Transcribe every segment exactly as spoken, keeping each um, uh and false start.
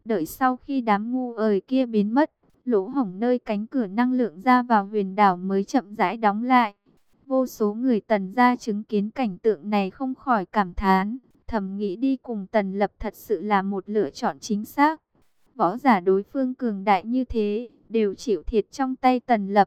Đợi sau khi đám ngu ời kia biến mất, lỗ hổng nơi cánh cửa năng lượng ra vào huyền đảo mới chậm rãi đóng lại. Vô số người Tần gia chứng kiến cảnh tượng này không khỏi cảm thán, thầm nghĩ đi cùng Tần Lập thật sự là một lựa chọn chính xác. Võ giả đối phương cường đại như thế, đều chịu thiệt trong tay Tần Lập.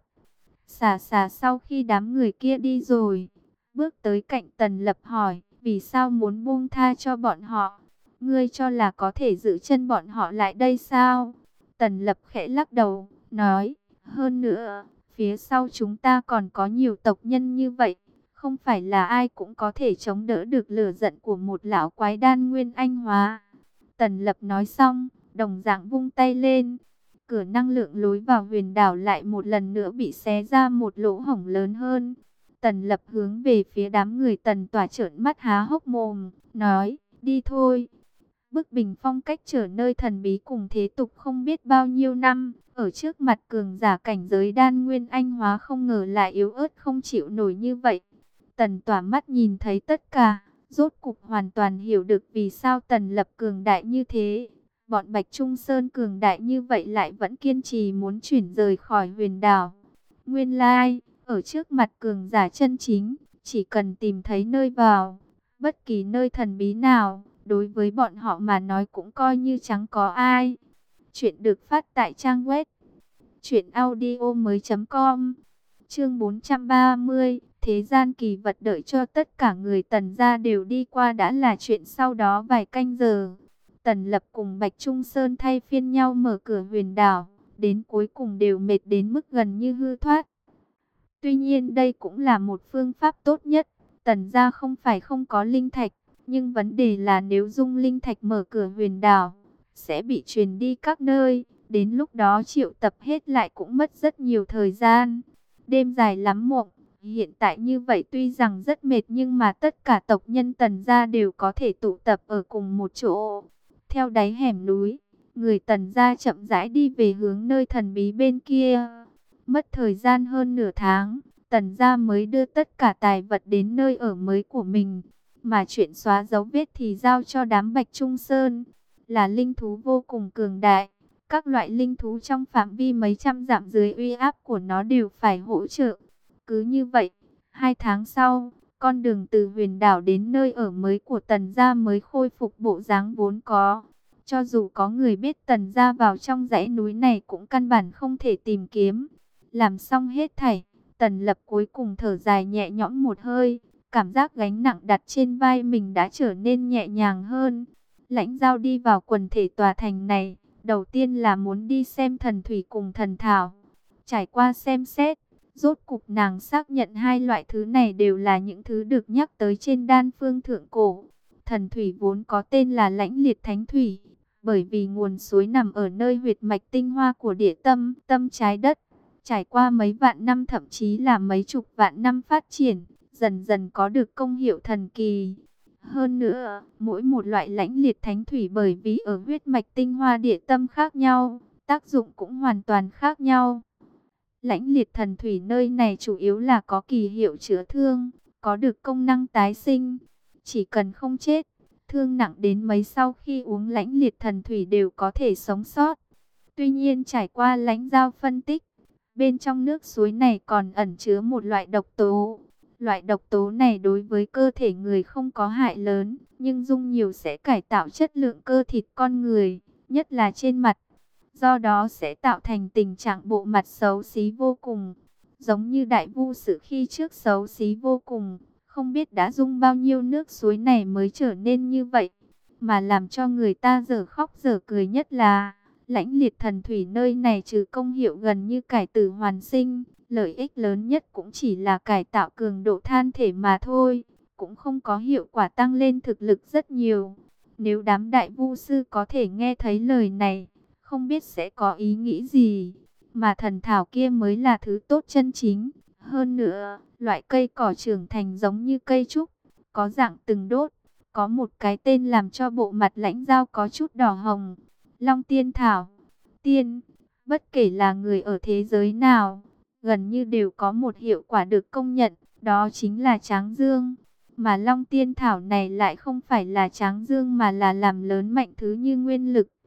Xà xà sau khi đám người kia đi rồi, bước tới cạnh Tần Lập hỏi, vì sao muốn buông tha cho bọn họ? Ngươi cho là có thể giữ chân bọn họ lại đây sao? Tần Lập khẽ lắc đầu, nói, hơn nữa, phía sau chúng ta còn có nhiều tộc nhân như vậy, không phải là ai cũng có thể chống đỡ được lửa giận của một lão quái đan nguyên anh hóa. Tần Lập nói xong, đồng dạng vung tay lên. Cửa năng lượng lối vào huyền đảo lại một lần nữa bị xé ra một lỗ hổng lớn hơn. Tần Lập hướng về phía đám người Tần Tỏa trợn mắt há hốc mồm, nói, đi thôi. Bức bình phong cách trở nơi thần bí cùng thế tục không biết bao nhiêu năm, ở trước mặt cường giả cảnh giới đan nguyên anh hóa không ngờ lại yếu ớt không chịu nổi như vậy. Tần Tỏa mắt nhìn thấy tất cả, rốt cục hoàn toàn hiểu được vì sao Tần Lập cường đại như thế. Bọn Bạch Trung Sơn cường đại như vậy lại vẫn kiên trì muốn chuyển rời khỏi huyền đảo. Nguyên lai, ở trước mặt cường giả chân chính, chỉ cần tìm thấy nơi vào, bất kỳ nơi thần bí nào, đối với bọn họ mà nói cũng coi như chẳng có ai. Chuyện được phát tại trang web truyện audio mới chấm com. Chương bốn trăm ba mươi, thế gian kỳ vật đợi cho tất cả người Tần gia đều đi qua đã là chuyện sau đó vài canh giờ. Tần Lập cùng Bạch Trung Sơn thay phiên nhau mở cửa huyền đảo, đến cuối cùng đều mệt đến mức gần như hư thoát. Tuy nhiên đây cũng là một phương pháp tốt nhất. Tần gia không phải không có linh thạch, nhưng vấn đề là nếu dung linh thạch mở cửa huyền đảo, sẽ bị truyền đi các nơi. Đến lúc đó triệu tập hết lại cũng mất rất nhiều thời gian. Đêm dài lắm mộng. Hiện tại như vậy tuy rằng rất mệt nhưng mà tất cả tộc nhân Tần gia đều có thể tụ tập ở cùng một chỗ. Theo đáy hẻm núi, người Tần gia chậm rãi đi về hướng nơi thần bí bên kia. Mất thời gian hơn nửa tháng, Tần gia mới đưa tất cả tài vật đến nơi ở mới của mình. Mà chuyện xóa dấu vết thì giao cho đám Bạch Trung Sơn. Là linh thú vô cùng cường đại. Các loại linh thú trong phạm vi mấy trăm dặm dưới uy áp của nó đều phải hỗ trợ. Cứ như vậy, hai tháng sau, con đường từ huyền đảo đến nơi ở mới của Tần gia mới khôi phục bộ dáng vốn có. Cho dù có người biết Tần gia vào trong dãy núi này cũng căn bản không thể tìm kiếm. Làm xong hết thảy, Tần Lập cuối cùng thở dài nhẹ nhõm một hơi. Cảm giác gánh nặng đặt trên vai mình đã trở nên nhẹ nhàng hơn. Lãnh Giao đi vào quần thể tòa thành này, đầu tiên là muốn đi xem thần thủy cùng thần thảo. Trải qua xem xét, rốt cục nàng xác nhận hai loại thứ này đều là những thứ được nhắc tới trên đan phương thượng cổ. Thần thủy vốn có tên là Lãnh Liệt Thánh Thủy, bởi vì nguồn suối nằm ở nơi huyệt mạch tinh hoa của địa tâm, tâm trái đất. Trải qua mấy vạn năm thậm chí là mấy chục vạn năm phát triển, dần dần có được công hiệu thần kỳ. Hơn nữa, mỗi một loại Lãnh Liệt Thánh Thủy bởi vì ở huyết mạch tinh hoa địa tâm khác nhau, tác dụng cũng hoàn toàn khác nhau. Lãnh Liệt Thần Thủy nơi này chủ yếu là có kỳ hiệu chữa thương, có được công năng tái sinh. Chỉ cần không chết, thương nặng đến mấy sau khi uống Lãnh Liệt Thần Thủy đều có thể sống sót. Tuy nhiên trải qua Lãnh Giao phân tích, bên trong nước suối này còn ẩn chứa một loại độc tố. Loại độc tố này đối với cơ thể người không có hại lớn, nhưng dung nhiều sẽ cải tạo chất lượng cơ thịt con người, nhất là trên mặt. Do đó sẽ tạo thành tình trạng bộ mặt xấu xí vô cùng. Giống như Đại Vu Sử khi trước xấu xí vô cùng, không biết đã dung bao nhiêu nước suối này mới trở nên như vậy. Mà làm cho người ta dở khóc dở cười nhất là, Lãnh Liệt Thần Thủy nơi này trừ công hiệu gần như cải tử hoàn sinh, lợi ích lớn nhất cũng chỉ là cải tạo cường độ than thể mà thôi, cũng không có hiệu quả tăng lên thực lực rất nhiều. Nếu đám đại vu sư có thể nghe thấy lời này, không biết sẽ có ý nghĩ gì, mà thần thảo kia mới là thứ tốt chân chính. Hơn nữa, loại cây cỏ trưởng thành giống như cây trúc, có dạng từng đốt, có một cái tên làm cho bộ mặt Lãnh Giao có chút đỏ hồng. Long Tiên Thảo. Tiên, bất kể là người ở thế giới nào, gần như đều có một hiệu quả được công nhận, đó chính là tráng dương. Mà Long Tiên Thảo này lại không phải là tráng dương mà là làm lớn mạnh thứ như nguyên lực.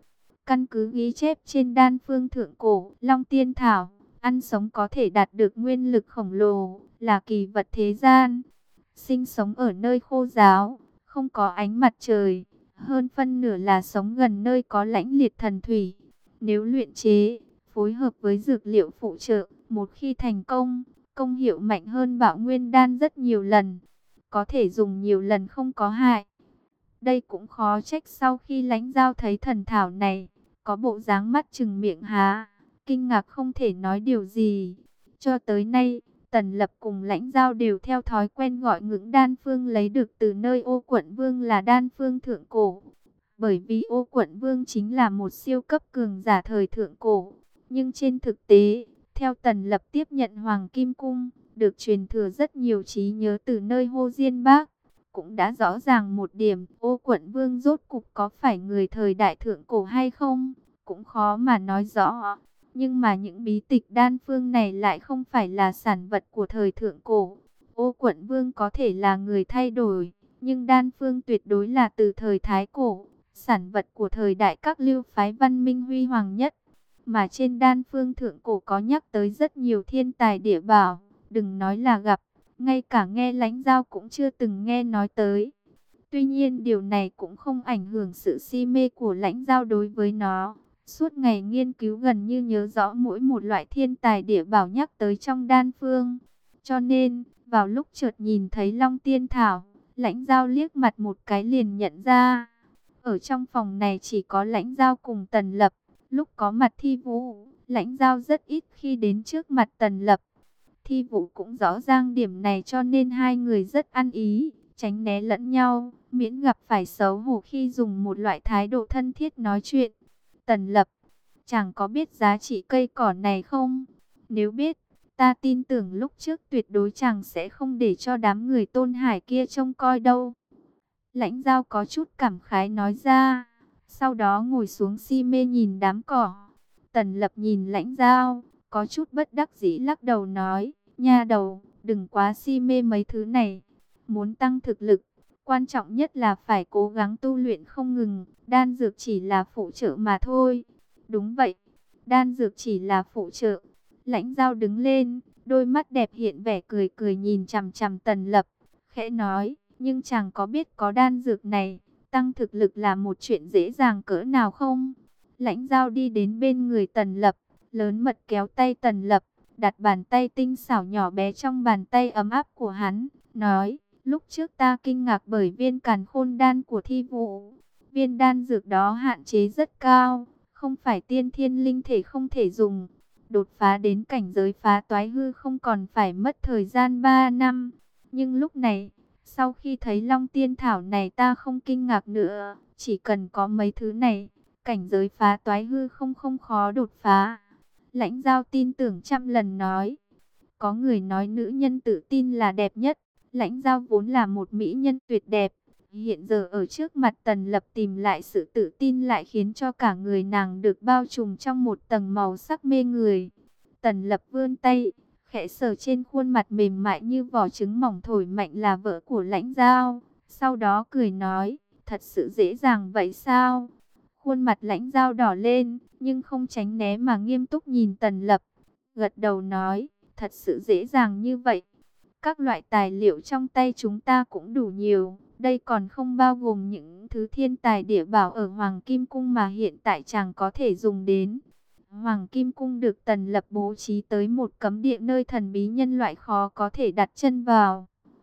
Căn cứ ghi chép trên đan phương thượng cổ, Long Tiên Thảo, ăn sống có thể đạt được nguyên lực khổng lồ, là kỳ vật thế gian. Sinh sống ở nơi khô ráo, không có ánh mặt trời, hơn phân nửa là sống gần nơi có lãnh liệt thần thủy. Nếu luyện chế, phối hợp với dược liệu phụ trợ, một khi thành công, công hiệu mạnh hơn Bạo Nguyên đan rất nhiều lần, có thể dùng nhiều lần không có hại. Đây cũng khó trách sau khi Lãnh Giao thấy thần thảo này, có bộ dáng mắt trừng miệng há, kinh ngạc không thể nói điều gì. Cho tới nay, Tần Lập cùng Lãnh Giao đều theo thói quen gọi những đan phương lấy được từ nơi Ô Quận Vương là đan phương thượng cổ. Bởi vì Ô Quận Vương chính là một siêu cấp cường giả thời thượng cổ. Nhưng trên thực tế, theo Tần Lập tiếp nhận Hoàng Kim Cung, được truyền thừa rất nhiều trí nhớ từ nơi Hồ Diên Bác, cũng đã rõ ràng một điểm, Ô Quận Vương rốt cục có phải người thời đại thượng cổ hay không, cũng khó mà nói rõ. Nhưng mà những bí tịch đan phương này lại không phải là sản vật của thời thượng cổ. Ô Quận Vương có thể là người thay đổi, nhưng đan phương tuyệt đối là từ thời Thái Cổ, sản vật của thời đại các lưu phái văn minh huy hoàng nhất. Mà trên đan phương thượng cổ có nhắc tới rất nhiều thiên tài địa bảo, đừng nói là gặp, ngay cả nghe Lãnh Giao cũng chưa từng nghe nói tới. Tuy nhiên điều này cũng không ảnh hưởng sự si mê của Lãnh Giao đối với nó. Suốt ngày nghiên cứu gần như nhớ rõ mỗi một loại thiên tài địa bảo nhắc tới trong đan phương. Cho nên, vào lúc chợt nhìn thấy Long Tiên Thảo, Lãnh Giao liếc mặt một cái liền nhận ra. Ở trong phòng này chỉ có Lãnh Giao cùng Tần Lập. Lúc có mặt Thi Vũ, Lãnh Giao rất ít khi đến trước mặt Tần Lập. Thi Vũ cũng rõ ràng điểm này cho nên hai người rất ăn ý, tránh né lẫn nhau, miễn gặp phải xấu hổ khi dùng một loại thái độ thân thiết nói chuyện. Tần Lập, chẳng có biết giá trị cây cỏ này không? Nếu biết, ta tin tưởng lúc trước tuyệt đối chẳng sẽ không để cho đám người Tôn Hải kia trông coi đâu. Lãnh Giao có chút cảm khái nói ra, sau đó ngồi xuống si mê nhìn đám cỏ. Tần Lập nhìn Lãnh Giao, có chút bất đắc dĩ lắc đầu nói, nha đầu, đừng quá si mê mấy thứ này. Muốn tăng thực lực, quan trọng nhất là phải cố gắng tu luyện không ngừng, đan dược chỉ là phụ trợ mà thôi. Đúng vậy, đan dược chỉ là phụ trợ. Lãnh Giao đứng lên, đôi mắt đẹp hiện vẻ cười cười nhìn chằm chằm Tần Lập, khẽ nói, nhưng chẳng có biết có đan dược này, tăng thực lực là một chuyện dễ dàng cỡ nào không? Lãnh Giao đi đến bên người Tần Lập, lớn mật kéo tay Tần Lập, đặt bàn tay tinh xảo nhỏ bé trong bàn tay ấm áp của hắn, nói, lúc trước ta kinh ngạc bởi viên càn khôn đan của Thi Vũ. Viên đan dược đó hạn chế rất cao, không phải tiên thiên linh thể không thể dùng. Đột phá đến cảnh giới phá toái hư không còn phải mất thời gian ba năm. Nhưng lúc này, sau khi thấy Long Tiên Thảo này ta không kinh ngạc nữa, chỉ cần có mấy thứ này, cảnh giới phá toái hư không không khó đột phá. Lãnh Giao tin tưởng trăm lần nói, có người nói nữ nhân tự tin là đẹp nhất, Lãnh Giao vốn là một mỹ nhân tuyệt đẹp, hiện giờ ở trước mặt Tần Lập tìm lại sự tự tin lại khiến cho cả người nàng được bao trùm trong một tầng màu sắc mê người. Tần Lập vươn tay, khẽ sờ trên khuôn mặt mềm mại như vỏ trứng mỏng thổi mạnh là vợ của Lãnh Giao, sau đó cười nói, thật sự dễ dàng vậy sao? Khuôn mặt Lãnh Giao đỏ lên, nhưng không tránh né mà nghiêm túc nhìn Tần Lập, gật đầu nói, thật sự dễ dàng như vậy. Các loại tài liệu trong tay chúng ta cũng đủ nhiều, đây còn không bao gồm những thứ thiên tài địa bảo ở Hoàng Kim Cung mà hiện tại chàng có thể dùng đến. Hoàng Kim Cung được Tần Lập bố trí tới một cấm địa nơi thần bí nhân loại khó có thể đặt chân vào.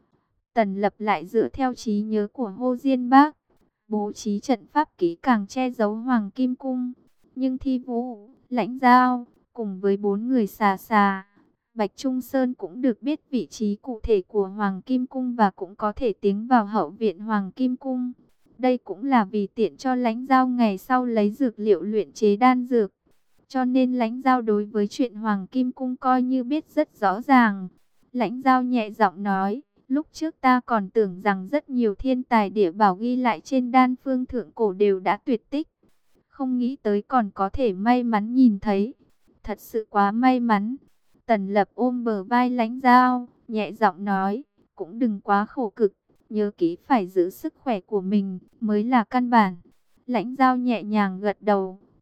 Tần Lập lại dựa theo trí nhớ của Hồ Diên Bác, bố trí trận pháp kỹ càng che giấu Hoàng Kim Cung. Nhưng Thi Vũ, Lãnh Giao, cùng với bốn người xà xà, Bạch Trung Sơn cũng được biết vị trí cụ thể của Hoàng Kim Cung và cũng có thể tiến vào hậu viện Hoàng Kim Cung. Đây cũng là vì tiện cho Lãnh Giao ngày sau lấy dược liệu luyện chế đan dược. Cho nên Lãnh Giao đối với chuyện Hoàng Kim Cung coi như biết rất rõ ràng. Lãnh Giao nhẹ giọng nói, lúc trước ta còn tưởng rằng rất nhiều thiên tài địa bảo ghi lại trên đan phương thượng cổ đều đã tuyệt tích. Không nghĩ tới còn có thể may mắn nhìn thấy. Thật sự quá may mắn. Tần Lập ôm bờ vai Lãnh Giao, nhẹ giọng nói, cũng đừng quá khổ cực, nhớ kỹ phải giữ sức khỏe của mình, mới là căn bản. Lãnh Giao nhẹ nhàng gật đầu,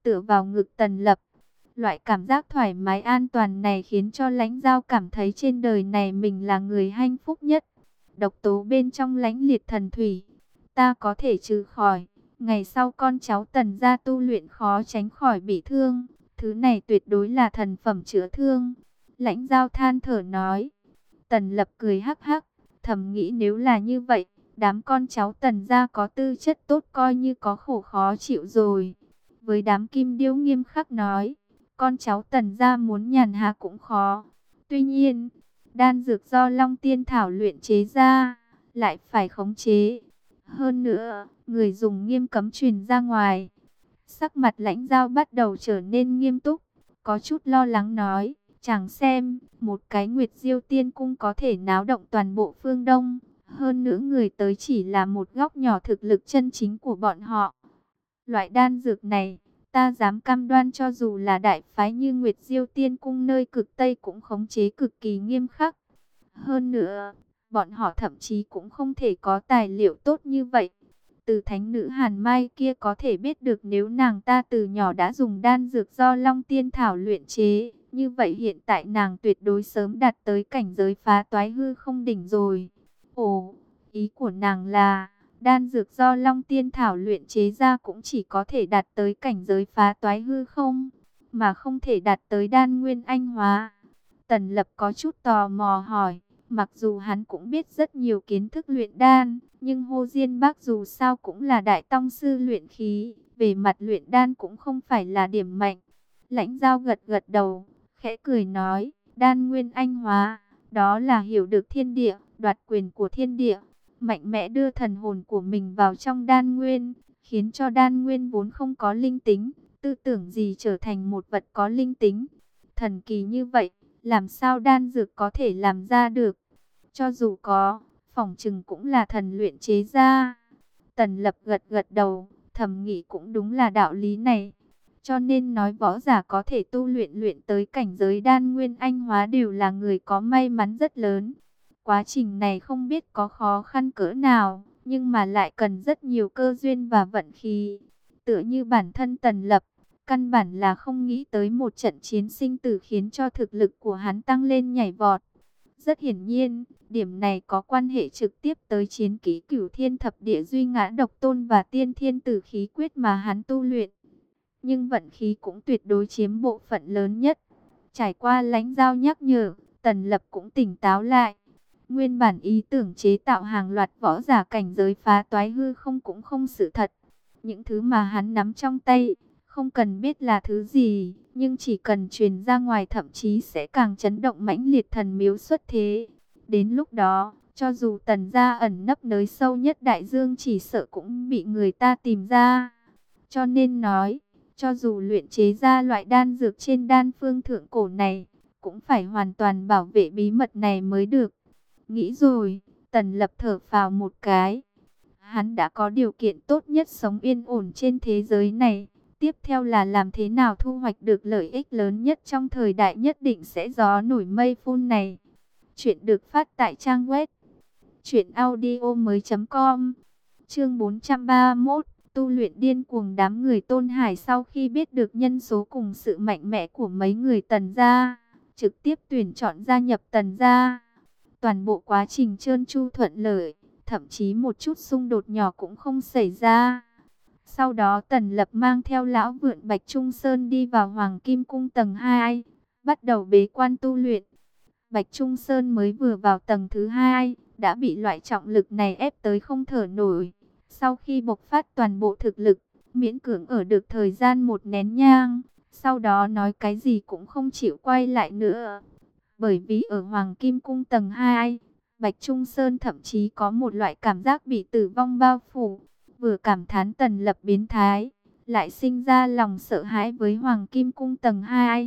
tựa vào ngực Tần Lập. Loại cảm giác thoải mái an toàn này khiến cho Lãnh Giao cảm thấy trên đời này mình là người hạnh phúc nhất. Độc tố bên trong lãnh liệt thần thủy, ta có thể trừ khỏi. Ngày sau con cháu Tần gia tu luyện khó tránh khỏi bị thương. Thứ này tuyệt đối là thần phẩm chữa thương. Lãnh Giao than thở nói. Tần Lập cười hắc hắc, thầm nghĩ nếu là như vậy, đám con cháu Tần gia có tư chất tốt coi như có khổ khó chịu rồi. Với đám Kim Điêu nghiêm khắc nói, con cháu Tần gia muốn nhàn hạ cũng khó. Tuy nhiên, đan dược do Long Tiên Thảo luyện chế ra, lại phải khống chế. Hơn nữa, người dùng nghiêm cấm truyền ra ngoài. Sắc mặt Lãnh Giao bắt đầu trở nên nghiêm túc, có chút lo lắng nói, chẳng xem, một cái Nguyệt Diêu Tiên Cung có thể náo động toàn bộ phương Đông. Hơn nữa người tới chỉ là một góc nhỏ thực lực chân chính của bọn họ. Loại đan dược này, ta dám cam đoan cho dù là đại phái như Nguyệt Diêu Tiên Cung nơi cực Tây cũng khống chế cực kỳ nghiêm khắc. Hơn nữa, bọn họ thậm chí cũng không thể có tài liệu tốt như vậy. Từ thánh nữ Hàn Mai kia có thể biết được nếu nàng ta từ nhỏ đã dùng đan dược do Long Tiên Thảo luyện chế, như vậy hiện tại nàng tuyệt đối sớm đạt tới cảnh giới phá toái hư không đỉnh rồi. Ồ, ý của nàng là, đan dược do Long Tiên Thảo luyện chế ra cũng chỉ có thể đạt tới cảnh giới phá toái hư không, mà không thể đạt tới đan nguyên anh hóa. Tần Lập có chút tò mò hỏi, mặc dù hắn cũng biết rất nhiều kiến thức luyện đan, nhưng Hồ Diên Bác dù sao cũng là đại tông sư luyện khí, về mặt luyện đan cũng không phải là điểm mạnh. Lãnh Giao gật gật đầu, khẽ cười nói, đan nguyên anh hóa, đó là hiểu được thiên địa, đoạt quyền của thiên địa, mạnh mẽ đưa thần hồn của mình vào trong đan nguyên, khiến cho đan nguyên vốn không có linh tính, tư tưởng gì trở thành một vật có linh tính. Thần kỳ như vậy, làm sao đan dược có thể làm ra được? Cho dù có, phỏng chừng cũng là thần luyện chế ra. Tần Lập gật gật đầu, thầm nghĩ cũng đúng là đạo lý này. Cho nên nói võ giả có thể tu luyện luyện tới cảnh giới đan nguyên anh hóa đều là người có may mắn rất lớn. Quá trình này không biết có khó khăn cỡ nào, nhưng mà lại cần rất nhiều cơ duyên và vận khí. Tựa như bản thân Tần Lập, căn bản là không nghĩ tới một trận chiến sinh tử khiến cho thực lực của hắn tăng lên nhảy vọt. Rất hiển nhiên, điểm này có quan hệ trực tiếp tới chiến kỹ Cửu Thiên Thập Địa Duy Ngã Độc Tôn và Tiên Thiên Tử Khí Quyết mà hắn tu luyện. Nhưng vận khí cũng tuyệt đối chiếm bộ phận lớn nhất. Trải qua Lãnh Giao nhắc nhở, Tần Lập cũng tỉnh táo lại. Nguyên bản ý tưởng chế tạo hàng loạt võ giả cảnh giới phá toái hư không cũng không sự thật. Những thứ mà hắn nắm trong tay, không cần biết là thứ gì, nhưng chỉ cần truyền ra ngoài thậm chí sẽ càng chấn động mãnh liệt thần miếu xuất thế. Đến lúc đó, cho dù Tần gia ẩn nấp nơi sâu nhất đại dương chỉ sợ cũng bị người ta tìm ra. Cho nên nói, cho dù luyện chế ra loại đan dược trên đan phương thượng cổ này, cũng phải hoàn toàn bảo vệ bí mật này mới được. Nghĩ rồi, Tần Lập thở phào một cái. Hắn đã có điều kiện tốt nhất sống yên ổn trên thế giới này. Tiếp theo là làm thế nào thu hoạch được lợi ích lớn nhất trong thời đại nhất định sẽ gió nổi mây phun này. Chuyện được phát tại trang web truyện audio mới chấm com. Chương bốn trăm ba mươi mốt, tu luyện điên cuồng. Đám người Tôn Hải sau khi biết được nhân số cùng sự mạnh mẽ của mấy người Tần gia, trực tiếp tuyển chọn gia nhập Tần gia. Toàn bộ quá trình trơn tru thuận lợi, thậm chí một chút xung đột nhỏ cũng không xảy ra. Sau đó Tần Lập mang theo lão vượn Bạch Trung Sơn đi vào Hoàng Kim Cung tầng hai, bắt đầu bế quan tu luyện. Bạch Trung Sơn mới vừa vào tầng thứ hai, đã bị loại trọng lực này ép tới không thở nổi. Sau khi bộc phát toàn bộ thực lực, miễn cưỡng ở được thời gian một nén nhang, sau đó nói cái gì cũng không chịu quay lại nữa. Bởi vì ở Hoàng Kim Cung tầng hai, Bạch Trung Sơn thậm chí có một loại cảm giác bị tử vong bao phủ. Vừa cảm thán Tần Lập biến thái, lại sinh ra lòng sợ hãi với Hoàng Kim Cung tầng hai.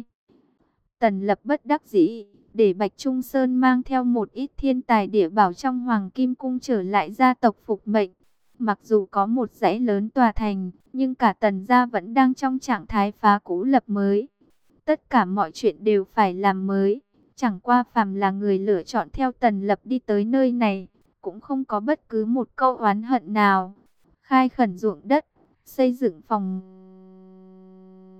Tần Lập bất đắc dĩ, để Bạch Trung Sơn mang theo một ít thiên tài địa bảo trong Hoàng Kim Cung trở lại gia tộc phục mệnh. Mặc dù có một dãy lớn tòa thành, nhưng cả Tần gia vẫn đang trong trạng thái phá cũ lập mới. Tất cả mọi chuyện đều phải làm mới. Chẳng qua phàm là người lựa chọn theo Tần Lập đi tới nơi này, cũng không có bất cứ một câu oán hận nào. Khai khẩn ruộng đất, xây dựng phòng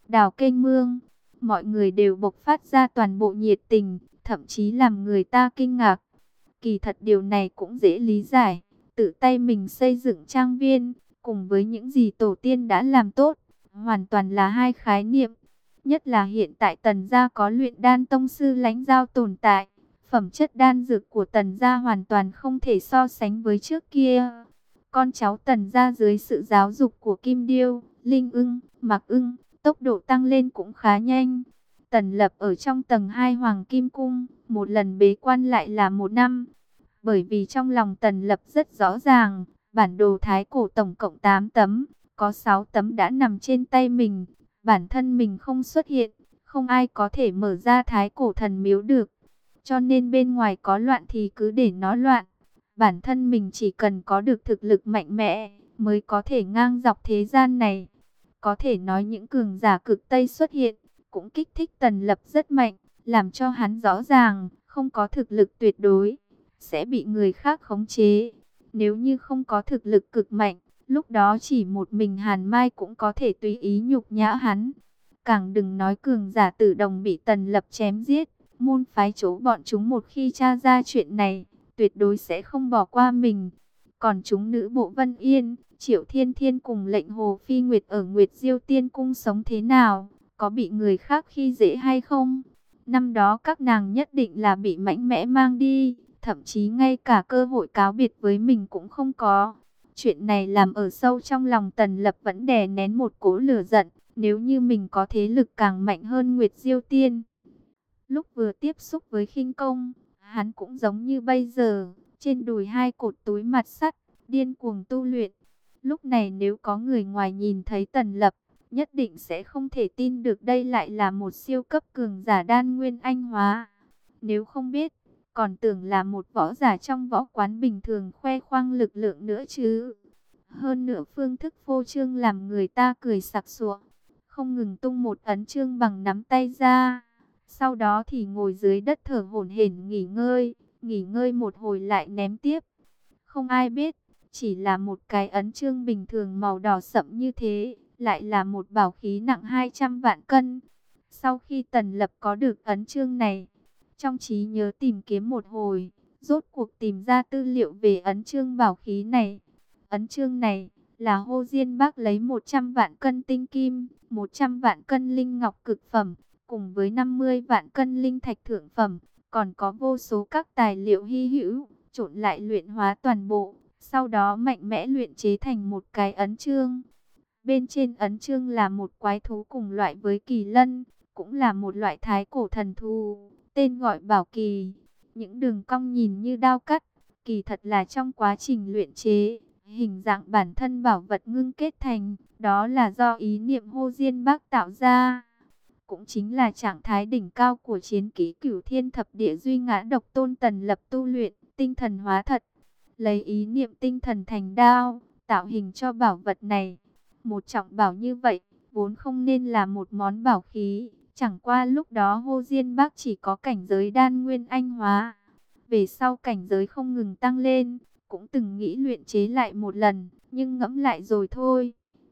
đào kênh mương. Mọi người đều bộc phát ra toàn bộ nhiệt tình, thậm chí làm người ta kinh ngạc. Kỳ thật điều này cũng dễ lý giải, tự tay mình xây dựng trang viên, cùng với những gì tổ tiên đã làm tốt, hoàn toàn là hai khái niệm. Nhất là hiện tại Tần gia có luyện đan tông sư Lãnh Giao tồn tại, phẩm chất đan dược của Tần gia hoàn toàn không thể so sánh với trước kia. Con cháu Tần gia dưới sự giáo dục của Kim Điêu, Linh Ưng, Mạc Ưng, tốc độ tăng lên cũng khá nhanh. Tần Lập ở trong tầng hai Hoàng Kim Cung, một lần bế quan lại là một năm. Bởi vì trong lòng Tần Lập rất rõ ràng, bản đồ thái cổ tổng cộng tám tấm, có sáu tấm đã nằm trên tay mình. Bản thân mình không xuất hiện, không ai có thể mở ra thái cổ thần miếu được. Cho nên bên ngoài có loạn thì cứ để nó loạn. Bản thân mình chỉ cần có được thực lực mạnh mẽ, mới có thể ngang dọc thế gian này. Có thể nói những cường giả cực Tây xuất hiện, cũng kích thích Tần Lập rất mạnh, làm cho hắn rõ ràng, không có thực lực tuyệt đối, sẽ bị người khác khống chế. Nếu như không có thực lực cực mạnh, lúc đó chỉ một mình Hàn Mai cũng có thể tùy ý nhục nhã hắn. Càng đừng nói cường giả Tử Đồng bị Tần Lập chém giết. Môn phái chỗ bọn chúng một khi tra ra chuyện này, tuyệt đối sẽ không bỏ qua mình. Còn chúng nữ bộ Vân Yên, Triệu Thiên Thiên cùng lệnh Hồ Phi Nguyệt ở Nguyệt Diêu Tiên Cung sống thế nào? Có bị người khác khi dễ hay không? Năm đó các nàng nhất định là bị mạnh mẽ mang đi, thậm chí ngay cả cơ hội cáo biệt với mình cũng không có. Chuyện này làm ở sâu trong lòng Tần Lập vẫn đè nén một cỗ lửa giận. Nếu như mình có thế lực càng mạnh hơn Nguyệt Diêu Tiên, lúc vừa tiếp xúc với khinh công, hắn cũng giống như bây giờ, trên đùi hai cột túi mặt sắt, điên cuồng tu luyện. Lúc này nếu có người ngoài nhìn thấy Tần Lập, nhất định sẽ không thể tin được đây lại là một siêu cấp cường giả đan nguyên anh hóa. Nếu không biết, còn tưởng là một võ giả trong võ quán bình thường khoe khoang lực lượng nữa chứ. Hơn nữa phương thức phô trương làm người ta cười sặc sụa, không ngừng tung một ấn chương bằng nắm tay ra. Sau đó thì ngồi dưới đất thở hổn hển nghỉ ngơi, nghỉ ngơi một hồi lại ném tiếp. Không ai biết, chỉ là một cái ấn chương bình thường màu đỏ sậm như thế, lại là một bảo khí nặng hai trăm vạn cân. Sau khi Tần Lập có được ấn chương này, trong trí nhớ tìm kiếm một hồi, rốt cuộc tìm ra tư liệu về ấn chương bảo khí này. Ấn chương này là Hồ Diên Bác lấy một trăm vạn cân tinh kim, một trăm vạn cân linh ngọc cực phẩm, cùng với năm mươi vạn cân linh thạch thượng phẩm, còn có vô số các tài liệu hy hữu, trộn lại luyện hóa toàn bộ, sau đó mạnh mẽ luyện chế thành một cái ấn chương. Bên trên ấn chương là một quái thú cùng loại với kỳ lân, cũng là một loại thái cổ thần thú, tên gọi Bảo Kỳ. Những đường cong nhìn như đao cắt, kỳ thật là trong quá trình luyện chế, hình dạng bản thân bảo vật ngưng kết thành, đó là do ý niệm Hồ Diên Bác tạo ra. Cũng chính là trạng thái đỉnh cao của chiến kỹ Cửu Thiên Thập Địa Duy Ngã Độc Tôn Tần Lập tu luyện, tinh thần hóa thật, lấy ý niệm tinh thần thành đao, tạo hình cho bảo vật này. Một trọng bảo như vậy, vốn không nên là một món bảo khí, chẳng qua lúc đó Hồ Diên Bác chỉ có cảnh giới đan nguyên anh hóa. Về sau cảnh giới không ngừng tăng lên, cũng từng nghĩ luyện chế lại một lần, nhưng ngẫm lại rồi thôi.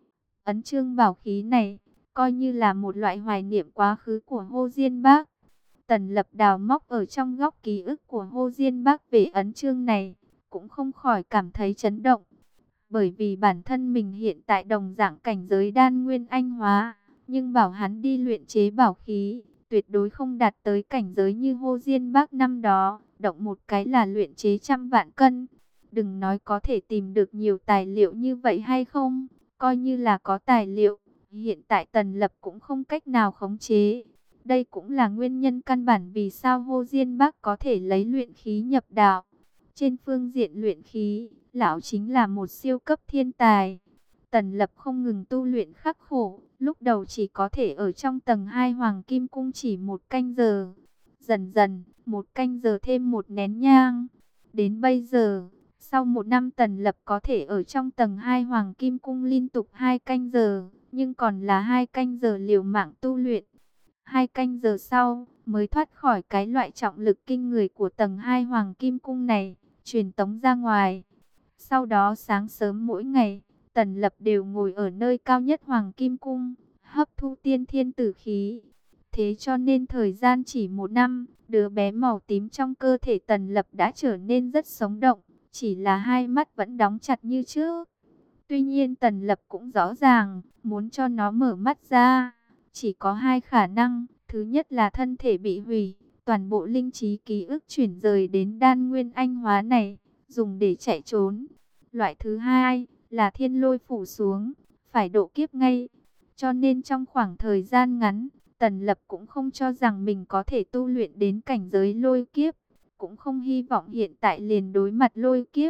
Ấn chương bảo khí này, coi như là một loại hoài niệm quá khứ của Hồ Diên Bác. Tần Lập đào móc ở trong góc ký ức của Hồ Diên Bác về ấn chương này, cũng không khỏi cảm thấy chấn động. Bởi vì bản thân mình hiện tại đồng dạng cảnh giới đan nguyên anh hóa, nhưng bảo hắn đi luyện chế bảo khí, tuyệt đối không đạt tới cảnh giới như Hồ Diên Bác năm đó, động một cái là luyện chế trăm vạn cân. Đừng nói có thể tìm được nhiều tài liệu như vậy hay không, coi như là có tài liệu, hiện tại Tần Lập cũng không cách nào khống chế. Đây cũng là nguyên nhân căn bản vì sao Hồ Diên Bác có thể lấy luyện khí nhập đạo. Trên phương diện luyện khí, lão chính là một siêu cấp thiên tài. Tần Lập không ngừng tu luyện khắc khổ, lúc đầu chỉ có thể ở trong tầng hai Hoàng Kim Cung chỉ một canh giờ. Dần dần, một canh giờ thêm một nén nhang. Đến bây giờ, sau một năm Tần Lập có thể ở trong tầng hai Hoàng Kim Cung liên tục hai canh giờ, nhưng còn là hai canh giờ liều mạng tu luyện. Hai canh giờ sau, mới thoát khỏi cái loại trọng lực kinh người của tầng hai Hoàng Kim Cung này, truyền tống ra ngoài. Sau đó sáng sớm mỗi ngày, Tần Lập đều ngồi ở nơi cao nhất Hoàng Kim Cung, hấp thu tiên thiên tử khí. Thế cho nên thời gian chỉ một năm, đứa bé màu tím trong cơ thể Tần Lập đã trở nên rất sống động, chỉ là hai mắt vẫn đóng chặt như trước. Tuy nhiên Tần Lập cũng rõ ràng, muốn cho nó mở mắt ra, chỉ có hai khả năng. Thứ nhất là thân thể bị hủy, toàn bộ linh trí ký ức chuyển rời đến đan nguyên anh hóa này, dùng để chạy trốn. Loại thứ hai là thiên lôi phủ xuống, phải độ kiếp ngay. Cho nên trong khoảng thời gian ngắn, Tần Lập cũng không cho rằng mình có thể tu luyện đến cảnh giới lôi kiếp, cũng không hy vọng hiện tại liền đối mặt lôi kiếp.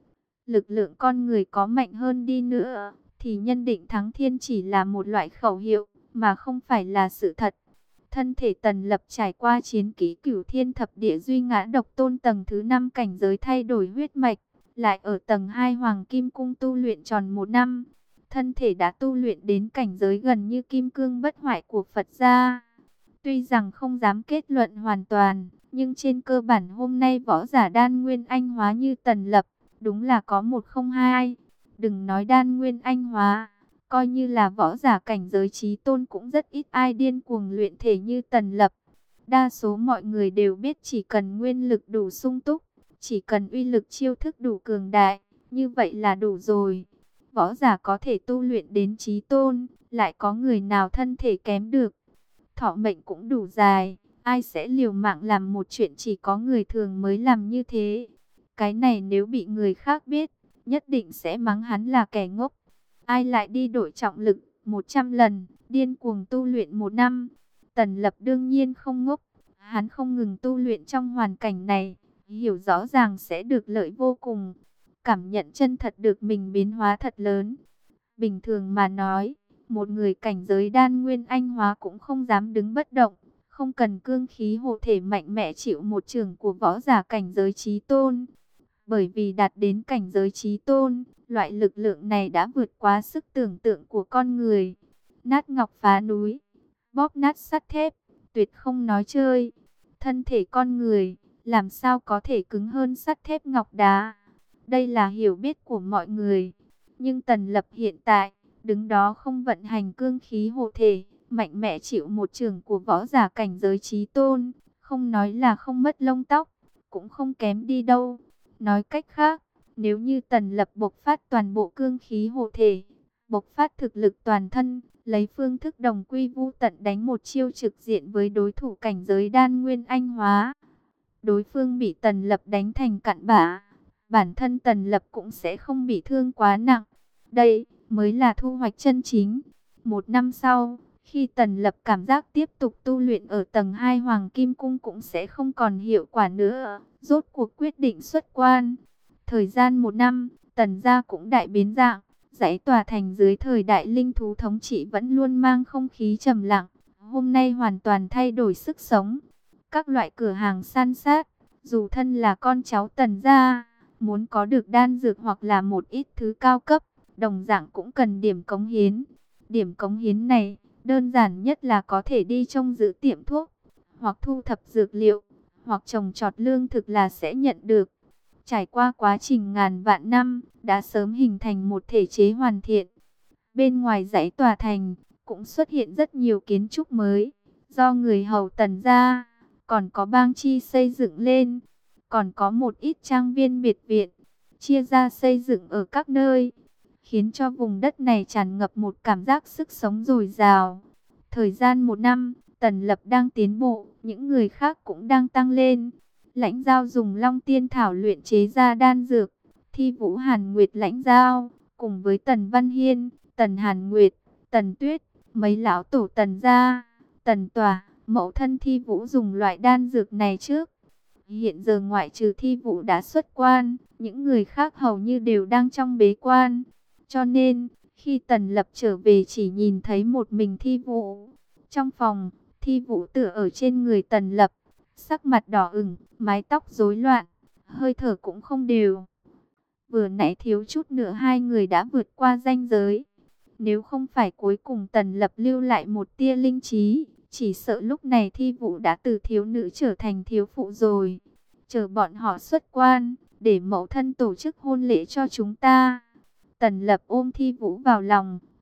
Lực lượng con người có mạnh hơn đi nữa, thì nhân định thắng thiên chỉ là một loại khẩu hiệu, mà không phải là sự thật. Thân thể Tần Lập trải qua chiến ký cửu thiên thập địa duy ngã độc tôn tầng thứ năm cảnh giới thay đổi huyết mạch, lại ở tầng hai Hoàng Kim Cung tu luyện tròn một năm. Thân thể đã tu luyện đến cảnh giới gần như kim cương bất hoại của Phật gia. Tuy rằng không dám kết luận hoàn toàn, nhưng trên cơ bản hôm nay võ giả đan nguyên anh hóa như Tần Lập, đúng là có một không hai. Đừng nói đan nguyên anh hóa, coi như là võ giả cảnh giới chí tôn cũng rất ít ai điên cuồng luyện thể như Tần Lập. Đa số mọi người đều biết chỉ cần nguyên lực đủ sung túc, chỉ cần uy lực chiêu thức đủ cường đại, như vậy là đủ rồi. Võ giả có thể tu luyện đến chí tôn, lại có người nào thân thể kém được. Thọ mệnh cũng đủ dài, ai sẽ liều mạng làm một chuyện chỉ có người thường mới làm như thế. Cái này nếu bị người khác biết, nhất định sẽ mắng hắn là kẻ ngốc. Ai lại đi đổi trọng lực một trăm lần, điên cuồng tu luyện một năm. Tần Lập đương nhiên không ngốc, hắn không ngừng tu luyện trong hoàn cảnh này, hiểu rõ ràng sẽ được lợi vô cùng. Cảm nhận chân thật được mình biến hóa thật lớn. Bình thường mà nói, một người cảnh giới đan nguyên anh hóa cũng không dám đứng bất động, không cần cương khí hộ thể mạnh mẽ chịu một chưởng của võ giả cảnh giới chí tôn. Bởi vì đạt đến cảnh giới chí tôn, loại lực lượng này đã vượt quá sức tưởng tượng của con người. Nát ngọc phá núi, bóp nát sắt thép, tuyệt không nói chơi. Thân thể con người, làm sao có thể cứng hơn sắt thép ngọc đá? Đây là hiểu biết của mọi người. Nhưng Tần Lập hiện tại, đứng đó không vận hành cương khí hộ thể, mạnh mẽ chịu một chưởng của võ giả cảnh giới chí tôn, không nói là không mất lông tóc, cũng không kém đi đâu. Nói cách khác, nếu như Tần Lập bộc phát toàn bộ cương khí hộ thể, bộc phát thực lực toàn thân, lấy phương thức đồng quy vu tận đánh một chiêu trực diện với đối thủ cảnh giới đan nguyên anh hóa, đối phương bị Tần Lập đánh thành cặn bã, bản thân Tần Lập cũng sẽ không bị thương quá nặng. Đây mới là thu hoạch chân chính. Một năm sau, khi Tần Lập cảm giác tiếp tục tu luyện ở tầng hai Hoàng Kim Cung cũng sẽ không còn hiệu quả nữa, rốt cuộc quyết định xuất quan. Thời gian một năm, Tần gia cũng đại biến dạng. Dãy tòa thành dưới thời đại linh thú thống trị vẫn luôn mang không khí trầm lặng, hôm nay hoàn toàn thay đổi sức sống. Các loại cửa hàng san sát, dù thân là con cháu Tần gia, muốn có được đan dược hoặc là một ít thứ cao cấp, đồng dạng cũng cần điểm cống hiến. Điểm cống hiến này, đơn giản nhất là có thể đi trông giữ tiệm thuốc, hoặc thu thập dược liệu, hoặc trồng trọt lương thực là sẽ nhận được. Trải qua quá trình ngàn vạn năm, đã sớm hình thành một thể chế hoàn thiện. Bên ngoài dãy tòa thành, cũng xuất hiện rất nhiều kiến trúc mới, do người hầu Tần gia, còn có bang chi xây dựng lên. Còn có một ít trang viên biệt viện, chia ra xây dựng ở các nơi, khiến cho vùng đất này tràn ngập một cảm giác sức sống dồi dào. Thời gian một năm, Tần Lập đang tiến bộ, những người khác cũng đang tăng lên. Lãnh Giao dùng Long Tiên Thảo luyện chế ra đan dược, Thi Vũ Hàn Nguyệt Lãnh Giao, cùng với Tần Văn Hiên, Tần Hàn Nguyệt, Tần Tuyết, mấy lão tổ Tần gia, Tần Tòa, mẫu thân Thi Vũ dùng loại đan dược này trước. Hiện giờ ngoại trừ Thi Vũ đã xuất quan, những người khác hầu như đều đang trong bế quan. Cho nên, khi Tần Lập trở về chỉ nhìn thấy một mình Thi Vũ. Trong phòng, Thi Vũ tựa ở trên người Tần Lập, sắc mặt đỏ ửng, mái tóc rối loạn, hơi thở cũng không đều. Vừa nãy thiếu chút nữa hai người đã vượt qua ranh giới. Nếu không phải cuối cùng Tần Lập lưu lại một tia linh trí, chỉ sợ lúc này Thi Vũ đã từ thiếu nữ trở thành thiếu phụ rồi. Chờ bọn họ xuất quan, để mẫu thân tổ chức hôn lễ cho chúng ta. Tần Lập ôm Thi Vũ vào lòng,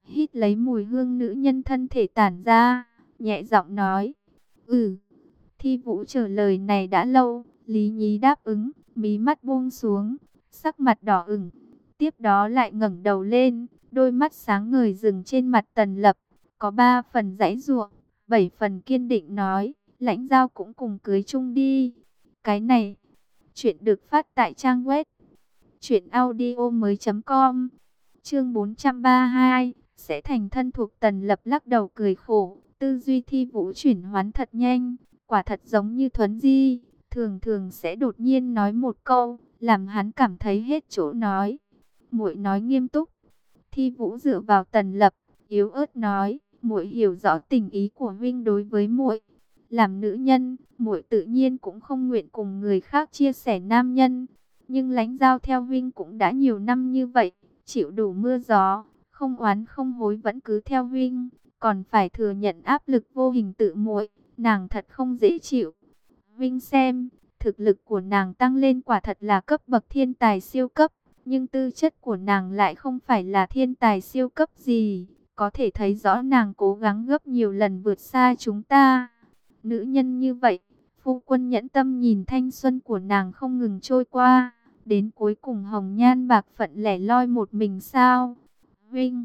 hít lấy mùi hương nữ nhân thân thể tản ra, nhẹ giọng nói, ừ. Thi Vũ trả lời này đã lâu, Lý Nhí đáp ứng, mí mắt buông xuống, sắc mặt đỏ ửng. Tiếp đó lại ngẩng đầu lên, đôi mắt sáng ngời dừng trên mặt Tần Lập, có ba phần giãy giụa, bảy phần kiên định nói, Lãnh Giao cũng cùng cưới chung đi. Cái này, chuyện được phát tại trang web truyện audio mới chấm com. Chương bốn trăm ba mươi hai, sẽ thành thân thuộc. Tần Lập lắc đầu cười khổ, tư duy Thi Vũ chuyển hoán thật nhanh, quả thật giống như thuấn di, thường thường sẽ đột nhiên nói một câu, làm hắn cảm thấy hết chỗ nói. Muội nói nghiêm túc. Thi Vũ dựa vào Tần Lập, yếu ớt nói, muội hiểu rõ tình ý của huynh đối với muội. Làm nữ nhân, muội tự nhiên cũng không nguyện cùng người khác chia sẻ nam nhân, nhưng Lãnh Giao theo huynh cũng đã nhiều năm như vậy, chịu đủ mưa gió, không oán không hối vẫn cứ theo huynh, còn phải thừa nhận áp lực vô hình tự muội, nàng thật không dễ chịu. Huynh xem, thực lực của nàng tăng lên quả thật là cấp bậc thiên tài siêu cấp, nhưng tư chất của nàng lại không phải là thiên tài siêu cấp gì, có thể thấy rõ nàng cố gắng gấp nhiều lần vượt xa chúng ta. Nữ nhân như vậy, phu quân nhẫn tâm nhìn thanh xuân của nàng không ngừng trôi qua, đến cuối cùng hồng nhan bạc phận lẻ loi một mình sao? Huynh!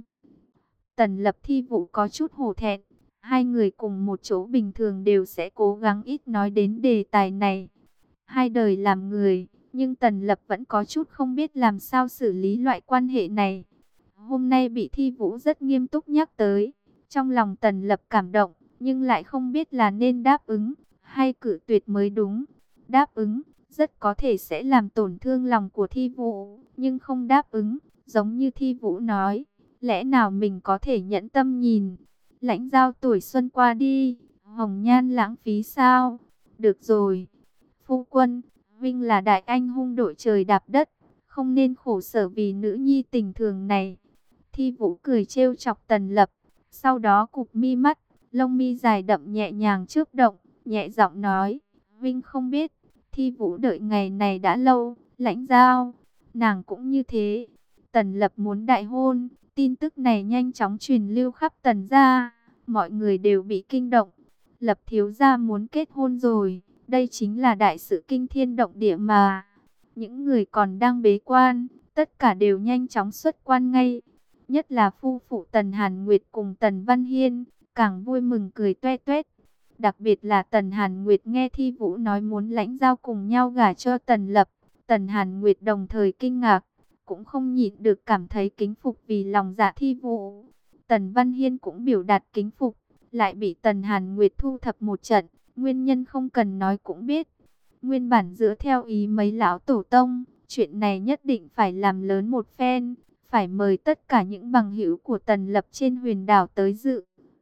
Tần Lập Thi Vũ có chút hổ thẹn, hai người cùng một chỗ bình thường đều sẽ cố gắng ít nói đến đề tài này. Hai đời làm người, nhưng Tần Lập vẫn có chút không biết làm sao xử lý loại quan hệ này. Hôm nay bị Thi Vũ rất nghiêm túc nhắc tới, trong lòng Tần Lập cảm động, nhưng lại không biết là nên đáp ứng hay cự tuyệt mới đúng. Đáp ứng, rất có thể sẽ làm tổn thương lòng của Thi Vũ, nhưng không đáp ứng, giống như Thi Vũ nói, lẽ nào mình có thể nhẫn tâm nhìn Lãnh Giao tuổi xuân qua đi, hồng nhan lãng phí sao? Được rồi, phu quân, huynh là đại anh hùng đội trời đạp đất, không nên khổ sở vì nữ nhi tình thường này. Thi Vũ cười trêu chọc Tần Lập, sau đó cụp mi mắt, lông mi dài đậm nhẹ nhàng chớp động, nhẹ giọng nói, huynh không biết, Thi Vũ đợi ngày này đã lâu, Lãnh Giao, nàng cũng như thế. Tần Lập muốn đại hôn, tin tức này nhanh chóng truyền lưu khắp Tần gia, mọi người đều bị kinh động. Lập thiếu gia muốn kết hôn rồi, đây chính là đại sự kinh thiên động địa mà. Những người còn đang bế quan, tất cả đều nhanh chóng xuất quan ngay. Nhất là phu phụ Tần Hàn Nguyệt cùng Tần Văn Hiên, càng vui mừng cười toe toét. Đặc biệt là Tần Hàn Nguyệt nghe Thi Vũ nói muốn Lãnh Giao cùng nhau gả cho Tần Lập, Tần Hàn Nguyệt đồng thời kinh ngạc, cũng không nhịn được cảm thấy kính phục vì lòng dạ Thi Vũ. Tần Văn Hiên cũng biểu đạt kính phục, lại bị Tần Hàn Nguyệt thu thập một trận, nguyên nhân không cần nói cũng biết. Nguyên bản dựa theo ý mấy lão tổ tông, chuyện này nhất định phải làm lớn một phen, phải mời tất cả những bằng hữu của Tần Lập trên huyền đảo tới dự.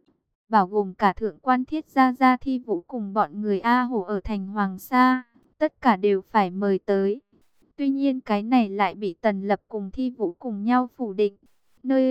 Bảo gồm cả thượng quan Thiết Gia Gia Thi Vũ cùng bọn người A Hổ ở thành Hoàng Sa, tất cả đều phải mời tới. Tuy nhiên cái này lại bị Tần Lập cùng Thi Vũ cùng nhau phủ định. Nơi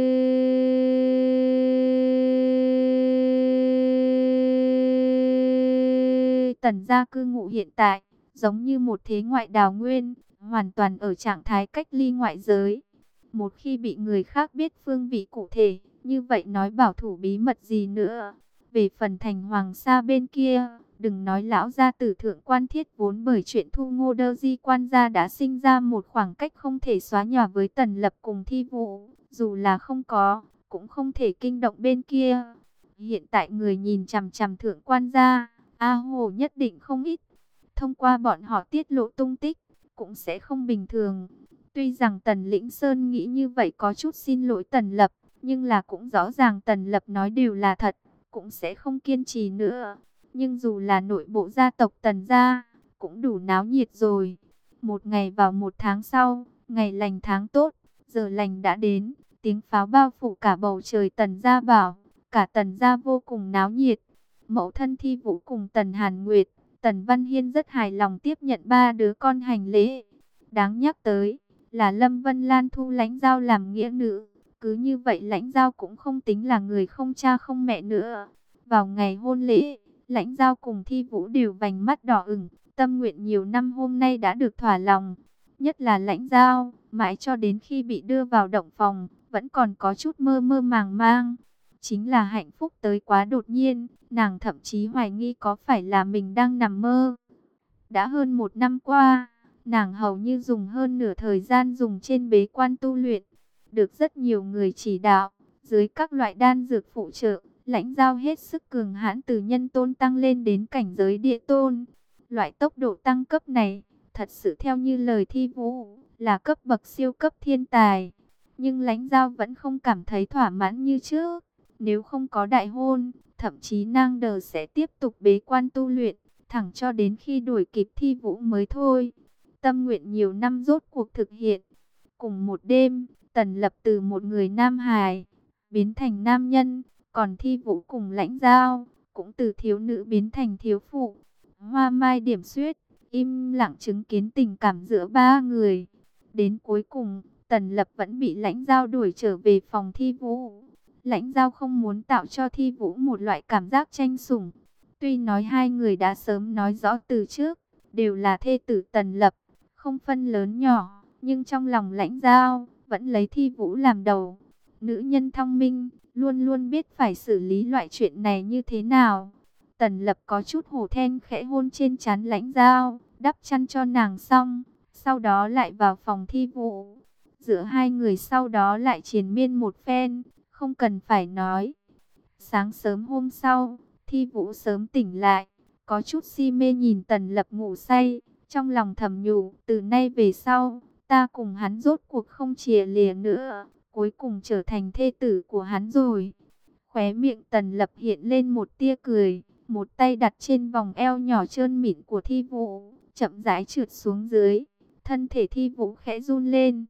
Tần gia cư ngụ hiện tại, giống như một thế ngoại đào nguyên, hoàn toàn ở trạng thái cách ly ngoại giới. Một khi bị người khác biết phương vị cụ thể, như vậy nói bảo thủ bí mật gì nữa. Về phần thành Hoàng Sa bên kia, đừng nói lão gia tử thượng quan Thiết vốn bởi chuyện thu Ngô Đơ Di quan gia đã sinh ra một khoảng cách không thể xóa nhòa với Tần Lập cùng Thi Vũ, dù là không có, cũng không thể kinh động bên kia. Hiện tại người nhìn chằm chằm thượng quan gia, A Hồ nhất định không ít. Thông qua bọn họ tiết lộ tung tích, cũng sẽ không bình thường. Tuy rằng Tần Lĩnh Sơn nghĩ như vậy có chút xin lỗi Tần Lập, nhưng là cũng rõ ràng Tần Lập nói đều là thật, cũng sẽ không kiên trì nữa. Nhưng dù là nội bộ gia tộc Tần gia, cũng đủ náo nhiệt rồi. Một ngày vào một tháng sau, ngày lành tháng tốt, giờ lành đã đến, tiếng pháo bao phủ cả bầu trời. Tần gia bảo, cả Tần gia vô cùng náo nhiệt. Mẫu thân Thi Vũ cùng Tần Hàn Nguyệt, Tần Văn Hiên rất hài lòng tiếp nhận ba đứa con hành lễ. Đáng nhắc tới là Lâm Vân Lan thu Lãnh Giao làm nghĩa nữ. Cứ như vậy Lãnh Giao cũng không tính là người không cha không mẹ nữa. Vào ngày hôn lễ, Lãnh Giao cùng Thi Vũ đều vành mắt đỏ ửng, tâm nguyện nhiều năm hôm nay đã được thỏa lòng. Nhất là Lãnh Giao, mãi cho đến khi bị đưa vào động phòng, vẫn còn có chút mơ mơ màng mang. Chính là hạnh phúc tới quá đột nhiên, nàng thậm chí hoài nghi có phải là mình đang nằm mơ. Đã hơn một năm qua, nàng hầu như dùng hơn nửa thời gian dùng trên bế quan tu luyện, được rất nhiều người chỉ đạo, dưới các loại đan dược phụ trợ, lãnh giao hết sức cường hãn từ nhân tôn tăng lên đến cảnh giới địa tôn. Loại tốc độ tăng cấp này, thật sự theo như lời Thi Vũ, là cấp bậc siêu cấp thiên tài. Nhưng lãnh giao vẫn không cảm thấy thỏa mãn như trước. Nếu không có đại hôn, thậm chí nàng đờ sẽ tiếp tục bế quan tu luyện, thẳng cho đến khi đuổi kịp Thi Vũ mới thôi. Tâm nguyện nhiều năm rốt cuộc thực hiện. Cùng một đêm, Tần Lập từ một người nam hài biến thành nam nhân, còn Thi Vũ cùng lãnh giao cũng từ thiếu nữ biến thành thiếu phụ. Hoa mai điểm xuyết, im lặng chứng kiến tình cảm giữa ba người. Đến cuối cùng, Tần Lập vẫn bị lãnh giao đuổi trở về phòng Thi Vũ. Lãnh giao không muốn tạo cho Thi Vũ một loại cảm giác tranh sủng. Tuy nói hai người đã sớm nói rõ từ trước, đều là thê tử Tần Lập, không phân lớn nhỏ, nhưng trong lòng lãnh giao vẫn lấy Thi Vũ làm đầu. Nữ nhân thông minh, luôn luôn biết phải xử lý loại chuyện này như thế nào. Tần Lập có chút hổ thẹn khẽ hôn trên trán lãnh giao, đắp chăn cho nàng xong, sau đó lại vào phòng Thi Vũ. Giữa hai người sau đó lại triền miên một phen, không cần phải nói. Sáng sớm hôm sau, Thi Vũ sớm tỉnh lại, có chút si mê nhìn Tần Lập ngủ say, trong lòng thầm nhủ, từ nay về sau, ta cùng hắn rốt cuộc không chìa lìa nữa, cuối cùng trở thành thê tử của hắn rồi. Khóe miệng Tần Lập hiện lên một tia cười, một tay đặt trên vòng eo nhỏ trơn mịn của Thi Vũ, chậm rãi trượt xuống dưới, thân thể Thi Vũ khẽ run lên,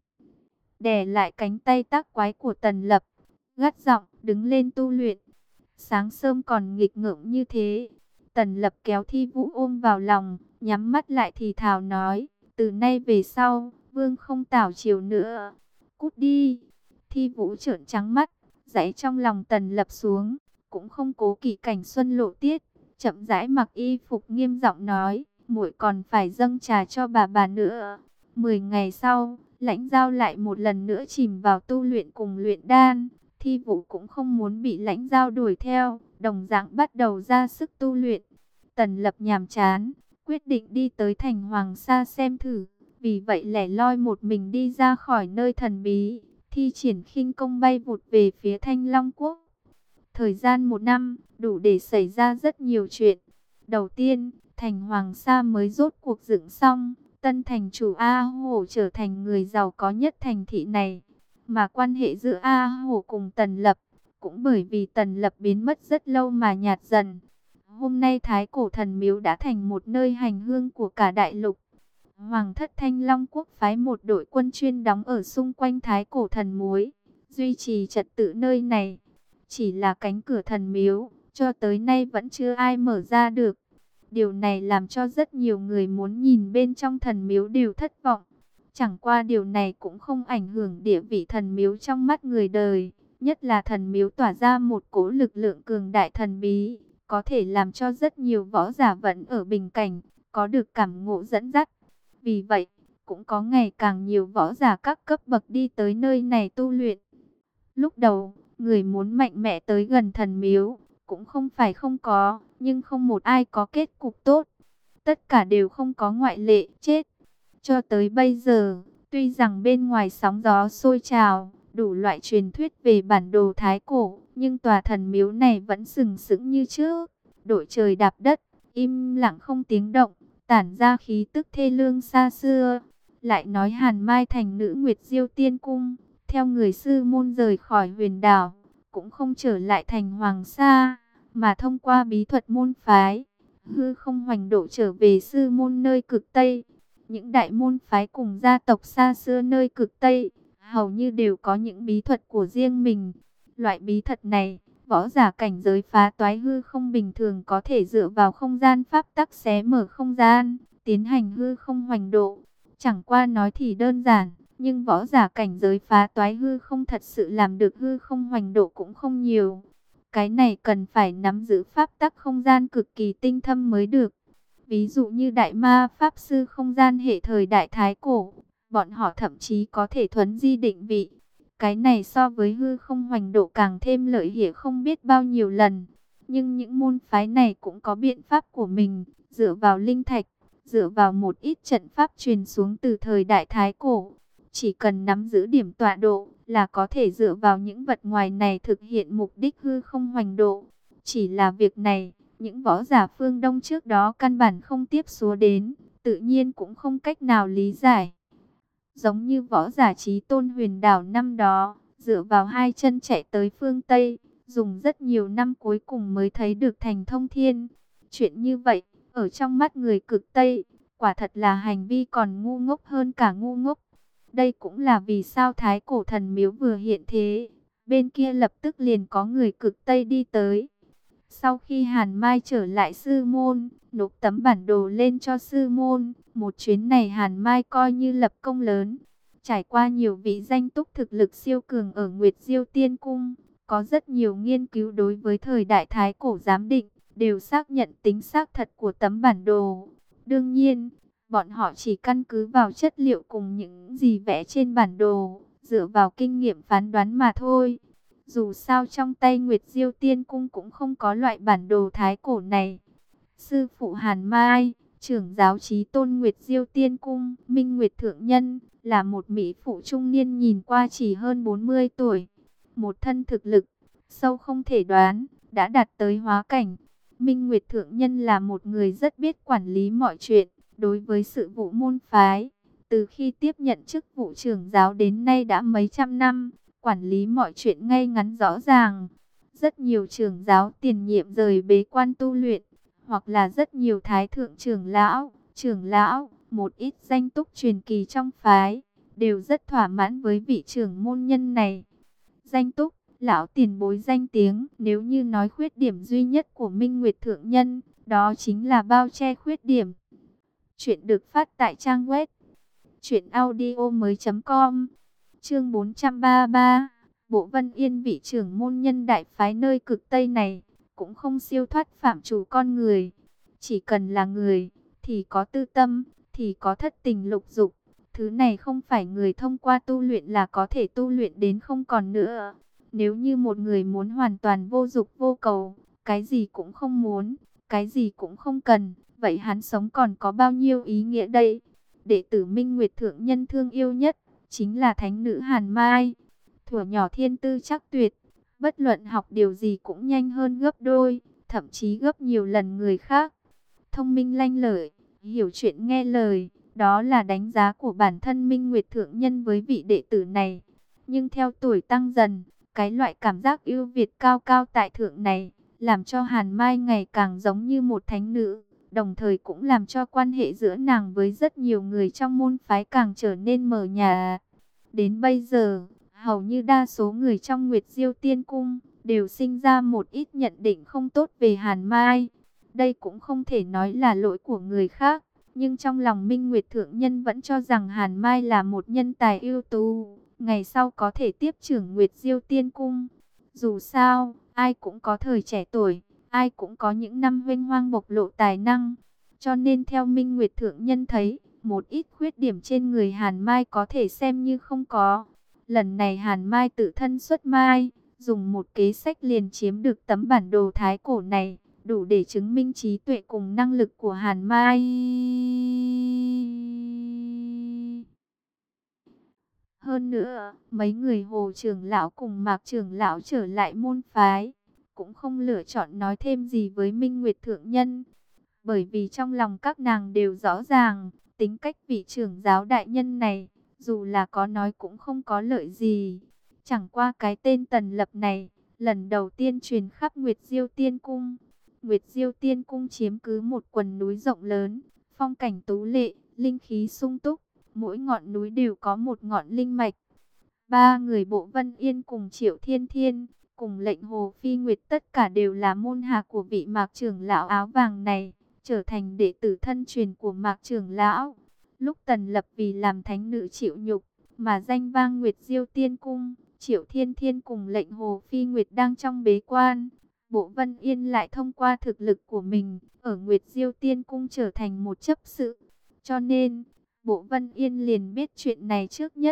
đè lại cánh tay tác quái của Tần Lập, gắt giọng, đứng lên tu luyện. Sáng sớm còn nghịch ngợm như thế. Tần Lập kéo Thi Vũ ôm vào lòng, nhắm mắt lại thì thào nói, từ nay về sau, vương không tảo chiều nữa. Cút đi. Thi Vũ trợn trắng mắt, giãy trong lòng Tần Lập xuống, cũng không cố kỵ cảnh xuân lộ tiết, chậm rãi mặc y phục nghiêm giọng nói, muội còn phải dâng trà cho bà bà nữa. Mười ngày sau, lãnh giao lại một lần nữa chìm vào tu luyện cùng luyện đan. Thi Vũ cũng không muốn bị lãnh giao đuổi theo, đồng dạng bắt đầu ra sức tu luyện. Tần Lập nhàm chán, quyết định đi tới thành Hoàng Sa xem thử, vì vậy lẻ loi một mình đi ra khỏi nơi thần bí, thi triển khinh công bay vụt về phía Thanh Long Quốc. Thời gian một năm, đủ để xảy ra rất nhiều chuyện. Đầu tiên, thành Hoàng Sa mới rốt cuộc dựng xong, tân thành chủ A Hổ trở thành người giàu có nhất thành thị này. Mà quan hệ giữa A Hổ cùng Tần Lập, cũng bởi vì Tần Lập biến mất rất lâu mà nhạt dần. Hôm nay Thái Cổ Thần Miếu đã thành một nơi hành hương của cả đại lục. Hoàng thất Thanh Long Quốc phái một đội quân chuyên đóng ở xung quanh Thái Cổ Thần Muối, duy trì trật tự nơi này. Chỉ là cánh cửa thần miếu, cho tới nay vẫn chưa ai mở ra được. Điều này làm cho rất nhiều người muốn nhìn bên trong thần miếu đều thất vọng. Chẳng qua điều này cũng không ảnh hưởng địa vị thần miếu trong mắt người đời. Nhất là thần miếu tỏa ra một cỗ lực lượng cường đại thần bí, có thể làm cho rất nhiều võ giả vẫn ở bình cảnh, có được cảm ngộ dẫn dắt. Vì vậy, cũng có ngày càng nhiều võ giả các cấp bậc đi tới nơi này tu luyện. Lúc đầu, người muốn mạnh mẽ tới gần thần miếu, cũng không phải không có, nhưng không một ai có kết cục tốt. Tất cả đều không có ngoại lệ, chết. Cho tới bây giờ, tuy rằng bên ngoài sóng gió sôi trào, đủ loại truyền thuyết về bản đồ Thái Cổ, nhưng tòa thần miếu này vẫn sừng sững như trước, đội trời đạp đất, im lặng không tiếng động, tản ra khí tức thê lương xa xưa. Lại nói Hàn Mai thành nữ Nguyệt Diêu Tiên Cung, theo người sư môn rời khỏi huyền đảo, cũng không trở lại thành Hoàng Sa, mà thông qua bí thuật môn phái, hư không hoành độ trở về sư môn nơi cực Tây. Những đại môn phái cùng gia tộc xa xưa nơi cực Tây, hầu như đều có những bí thuật của riêng mình. Loại bí thuật này, võ giả cảnh giới phá toái hư không bình thường có thể dựa vào không gian pháp tắc xé mở không gian, tiến hành hư không hoành độ. Chẳng qua nói thì đơn giản, nhưng võ giả cảnh giới phá toái hư không thật sự làm được hư không hoành độ cũng không nhiều. Cái này cần phải nắm giữ pháp tắc không gian cực kỳ tinh thâm mới được. Ví dụ như đại ma pháp sư không gian hệ thời đại Thái Cổ, bọn họ thậm chí có thể thuấn di định vị. Cái này so với hư không hoành độ càng thêm lợi hiển không biết bao nhiêu lần. Nhưng những môn phái này cũng có biện pháp của mình, dựa vào linh thạch, dựa vào một ít trận pháp truyền xuống từ thời đại Thái Cổ. Chỉ cần nắm giữ điểm tọa độ là có thể dựa vào những vật ngoài này thực hiện mục đích hư không hoành độ. Chỉ là việc này, những võ giả phương Đông trước đó căn bản không tiếp xúc đến, tự nhiên cũng không cách nào lý giải. Giống như võ giả Chí Tôn Huyền Đảo năm đó, dựa vào hai chân chạy tới phương Tây, dùng rất nhiều năm cuối cùng mới thấy được thành thông thiên. Chuyện như vậy, ở trong mắt người cực Tây, quả thật là hành vi còn ngu ngốc hơn cả ngu ngốc. Đây cũng là vì sao Thái Cổ Thần Miếu vừa hiện thế, bên kia lập tức liền có người cực Tây đi tới. Sau khi Hàn Mai trở lại sư môn, nộp tấm bản đồ lên cho sư môn, một chuyến này Hàn Mai coi như lập công lớn. Trải qua nhiều vị danh túc thực lực siêu cường ở Nguyệt Diêu Tiên Cung, có rất nhiều nghiên cứu đối với thời đại Thái Cổ giám định, đều xác nhận tính xác thật của tấm bản đồ. Đương nhiên, bọn họ chỉ căn cứ vào chất liệu cùng những gì vẽ trên bản đồ, dựa vào kinh nghiệm phán đoán mà thôi. Dù sao trong tay Nguyệt Diêu Tiên Cung cũng không có loại bản đồ Thái Cổ này. Sư phụ Hàn Mai, trưởng giáo Chí Tôn Nguyệt Diêu Tiên Cung, Minh Nguyệt Thượng Nhân, là một mỹ phụ trung niên nhìn qua chỉ hơn bốn mươi tuổi. Một thân thực lực, sâu không thể đoán, đã đạt tới hóa cảnh. Minh Nguyệt Thượng Nhân là một người rất biết quản lý mọi chuyện, đối với sự vụ môn phái. Từ khi tiếp nhận chức vụ trưởng giáo đến nay đã mấy trăm năm, quản lý mọi chuyện ngay ngắn rõ ràng. Rất nhiều trưởng giáo tiền nhiệm rời bế quan tu luyện, hoặc là rất nhiều thái thượng trưởng lão, trưởng lão, một ít danh túc truyền kỳ trong phái, đều rất thỏa mãn với vị trưởng môn nhân này. Danh túc, lão tiền bối danh tiếng, nếu như nói khuyết điểm duy nhất của Minh Nguyệt Thượng Nhân, đó chính là bao che khuyết điểm. Chuyện được phát tại trang web truyện audio mới chấm com. Chương bốn trăm ba mươi ba, Bộ Vân Yên vị trưởng môn nhân đại phái nơi cực Tây này, cũng không siêu thoát phạm trù con người. Chỉ cần là người, thì có tư tâm, thì có thất tình lục dục. Thứ này không phải người thông qua tu luyện là có thể tu luyện đến không còn nữa. Nếu như một người muốn hoàn toàn vô dục vô cầu, cái gì cũng không muốn, cái gì cũng không cần, vậy hắn sống còn có bao nhiêu ý nghĩa đây? Đệ tử Minh Nguyệt Thượng Nhân thương yêu nhất chính là thánh nữ Hàn Mai. Thuở nhỏ thiên tư chắc tuyệt, bất luận học điều gì cũng nhanh hơn gấp đôi, thậm chí gấp nhiều lần người khác. Thông minh lanh lợi, hiểu chuyện nghe lời, đó là đánh giá của bản thân Minh Nguyệt Thượng Nhân với vị đệ tử này. Nhưng theo tuổi tăng dần, cái loại cảm giác ưu việt cao cao tại thượng này, làm cho Hàn Mai ngày càng giống như một thánh nữ, đồng thời cũng làm cho quan hệ giữa nàng với rất nhiều người trong môn phái càng trở nên mờ nhạt. Đến bây giờ, hầu như đa số người trong Nguyệt Diêu Tiên Cung đều sinh ra một ít nhận định không tốt về Hàn Mai. Đây cũng không thể nói là lỗi của người khác, nhưng trong lòng Minh Nguyệt Thượng Nhân vẫn cho rằng Hàn Mai là một nhân tài ưu tú, ngày sau có thể tiếp trưởng Nguyệt Diêu Tiên Cung. Dù sao, ai cũng có thời trẻ tuổi, ai cũng có những năm vinh hoang bộc lộ tài năng. Cho nên theo Minh Nguyệt Thượng Nhân thấy, một ít khuyết điểm trên người Hàn Mai có thể xem như không có. Lần này Hàn Mai tự thân xuất mai, dùng một kế sách liền chiếm được tấm bản đồ Thái Cổ này, đủ để chứng minh trí tuệ cùng năng lực của Hàn Mai. Hơn nữa, mấy người Hồ trưởng lão cùng Mạc trưởng lão trở lại môn phái, cũng không lựa chọn nói thêm gì với Minh Nguyệt Thượng Nhân. Bởi vì trong lòng các nàng đều rõ ràng, tính cách vị trưởng giáo đại nhân này, dù là có nói cũng không có lợi gì. Chẳng qua cái tên Tần Lập này, lần đầu tiên truyền khắp Nguyệt Diêu Tiên Cung. Nguyệt Diêu Tiên Cung chiếm cứ một quần núi rộng lớn, phong cảnh tú lệ, linh khí sung túc, mỗi ngọn núi đều có một ngọn linh mạch. Ba người Bộ Vân Yên cùng Triệu Thiên Thiên, cùng lệnh Hồ Phi Nguyệt tất cả đều là môn hạ của vị Mạc trưởng lão áo vàng này, trở thành đệ tử thân truyền của Mạc trưởng lão. Lúc Tần Lập vì làm thánh nữ chịu nhục, mà danh vang Nguyệt Diêu Tiên Cung, Triệu Thiên Thiên cùng lệnh Hồ Phi Nguyệt đang trong bế quan. Bộ Vân Yên lại thông qua thực lực của mình, ở Nguyệt Diêu Tiên Cung trở thành một chấp sự. Cho nên, Bộ Vân Yên liền biết chuyện này trước nhất.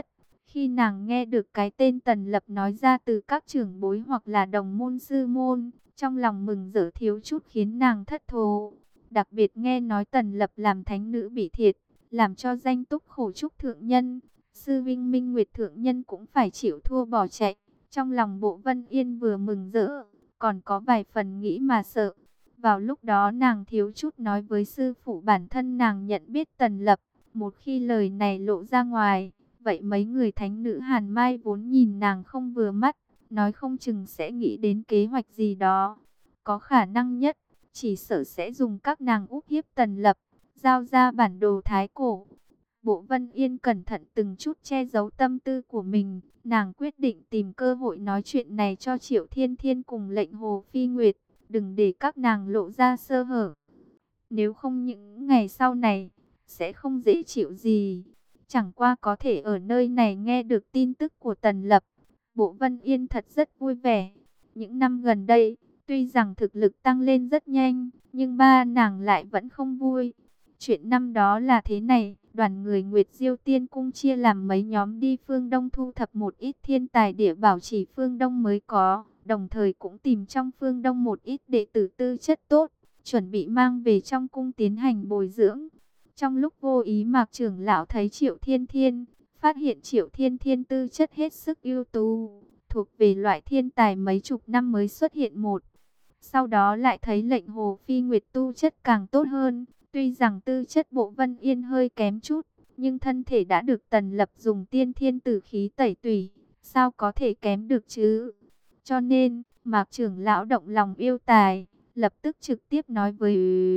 Khi nàng nghe được cái tên Tần Lập nói ra từ các trưởng bối hoặc là đồng môn sư môn, trong lòng mừng rỡ thiếu chút khiến nàng thất thố. Đặc biệt nghe nói Tần Lập làm thánh nữ bị thiệt, làm cho danh túc khổ trúc thượng nhân, sư vinh Minh Nguyệt thượng nhân cũng phải chịu thua bỏ chạy. Trong lòng Bộ Vân Yên vừa mừng rỡ, còn có vài phần nghĩ mà sợ. Vào lúc đó nàng thiếu chút nói với sư phụ bản thân nàng nhận biết Tần Lập. Một khi lời này lộ ra ngoài, vậy mấy người thánh nữ Hàn Mai vốn nhìn nàng không vừa mắt, nói không chừng sẽ nghĩ đến kế hoạch gì đó. Có khả năng nhất, chỉ sợ sẽ dùng các nàng úp hiếp Tần Lập, giao ra bản đồ thái cổ. Bộ Vân Yên cẩn thận từng chút che giấu tâm tư của mình, nàng quyết định tìm cơ hội nói chuyện này cho Triệu Thiên Thiên cùng Lệnh Hồ Phi Nguyệt, đừng để các nàng lộ ra sơ hở. Nếu không những ngày sau này, sẽ không dễ chịu gì. Chẳng qua có thể ở nơi này nghe được tin tức của Tần Lập, Bộ Vân Yên thật rất vui vẻ. Những năm gần đây, tuy rằng thực lực tăng lên rất nhanh, nhưng ba nàng lại vẫn không vui. Chuyện năm đó là thế này, đoàn người Nguyệt Diêu Tiên Cung chia làm mấy nhóm đi phương Đông thu thập một ít thiên tài địa bảo chỉ phương Đông mới có, đồng thời cũng tìm trong phương Đông một ít đệ tử tư chất tốt, chuẩn bị mang về trong cung tiến hành bồi dưỡng. Trong lúc vô ý Mạc trưởng lão thấy Triệu Thiên Thiên, phát hiện Triệu Thiên Thiên tư chất hết sức ưu tú, thuộc về loại thiên tài mấy chục năm mới xuất hiện một. Sau đó lại thấy Lệnh Hồ Phi Nguyệt tu chất càng tốt hơn, tuy rằng tư chất Bộ Vân Yên hơi kém chút, nhưng thân thể đã được Tần Lập dùng tiên thiên tử khí tẩy tủy, sao có thể kém được chứ? Cho nên, Mạc trưởng lão động lòng yêu tài, lập tức trực tiếp nói với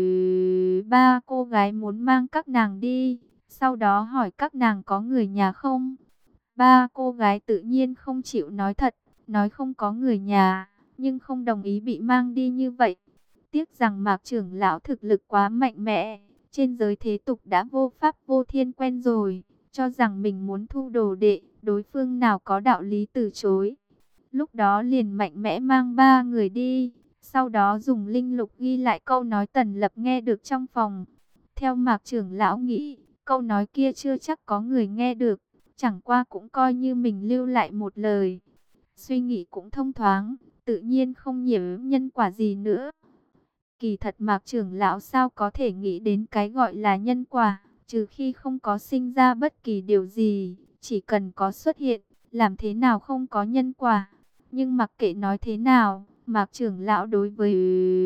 ba cô gái muốn mang các nàng đi, sau đó hỏi các nàng có người nhà không. Ba cô gái tự nhiên không chịu nói thật, nói không có người nhà, nhưng không đồng ý bị mang đi như vậy. Tiếc rằng Mạc trưởng lão thực lực quá mạnh mẽ, trên giới thế tục đã vô pháp vô thiên quen rồi, cho rằng mình muốn thu đồ đệ, đối phương nào có đạo lý từ chối. Lúc đó liền mạnh mẽ mang ba người đi, sau đó dùng linh lục ghi lại câu nói Tần Lập nghe được trong phòng. Theo Mạc trưởng lão nghĩ, câu nói kia chưa chắc có người nghe được, chẳng qua cũng coi như mình lưu lại một lời. Suy nghĩ cũng thông thoáng, tự nhiên không nhiễm nhân quả gì nữa. Kỳ thật Mạc trưởng lão sao có thể nghĩ đến cái gọi là nhân quả, trừ khi không có sinh ra bất kỳ điều gì, chỉ cần có xuất hiện, làm thế nào không có nhân quả. Nhưng mặc kệ nói thế nào, Mạc trưởng lão đối với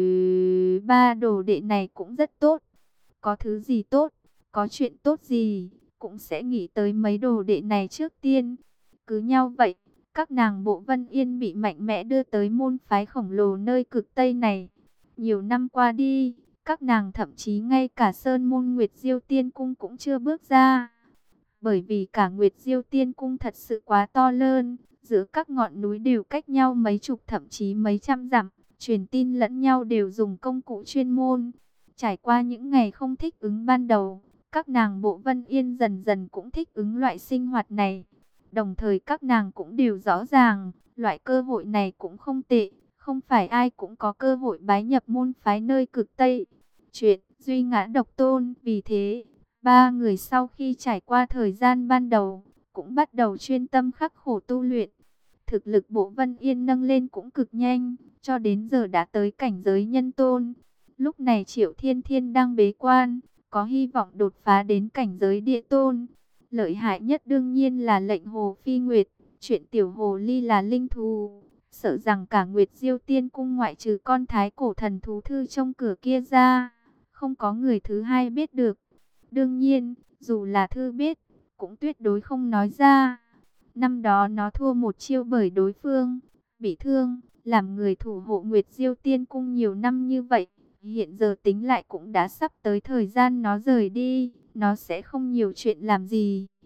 ba đồ đệ này cũng rất tốt. Có thứ gì tốt, có chuyện tốt gì, cũng sẽ nghĩ tới mấy đồ đệ này trước tiên. Cứ nhau vậy, các nàng Bộ Vân Yên bị mạnh mẽ đưa tới môn phái khổng lồ nơi cực Tây này. Nhiều năm qua đi, các nàng thậm chí ngay cả sơn môn Nguyệt Diêu Tiên Cung cũng chưa bước ra. Bởi vì cả Nguyệt Diêu Tiên Cung thật sự quá to lớn, giữa các ngọn núi đều cách nhau mấy chục thậm chí mấy trăm dặm, truyền tin lẫn nhau đều dùng công cụ chuyên môn. Trải qua những ngày không thích ứng ban đầu, các nàng Bộ Vân Yên dần dần cũng thích ứng loại sinh hoạt này. Đồng thời các nàng cũng đều rõ ràng, loại cơ hội này cũng không tệ, không phải ai cũng có cơ hội bái nhập môn phái nơi cực Tây. Chuyện duy ngã độc tôn, vì thế, ba người sau khi trải qua thời gian ban đầu, cũng bắt đầu chuyên tâm khắc khổ tu luyện. Thực lực Bộ Vân Yên nâng lên cũng cực nhanh, cho đến giờ đã tới cảnh giới nhân tôn. Lúc này Triệu Thiên Thiên đang bế quan, có hy vọng đột phá đến cảnh giới địa tôn. Lợi hại nhất đương nhiên là Lệnh Hồ Phi Nguyệt, chuyện tiểu hồ ly là linh thú. Sợ rằng cả Nguyệt Diêu Tiên Cung ngoại trừ con thái cổ thần thú thư trong cửa kia ra, không có người thứ hai biết được. Đương nhiên, dù là thư biết, cũng tuyệt đối không nói ra. Năm đó nó thua một chiêu bởi đối phương, bị thương, làm người thủ hộ Nguyệt Diêu Tiên Cung nhiều năm như vậy. Hiện giờ tính lại cũng đã sắp tới thời gian nó rời đi, nó sẽ không nhiều chuyện làm gì.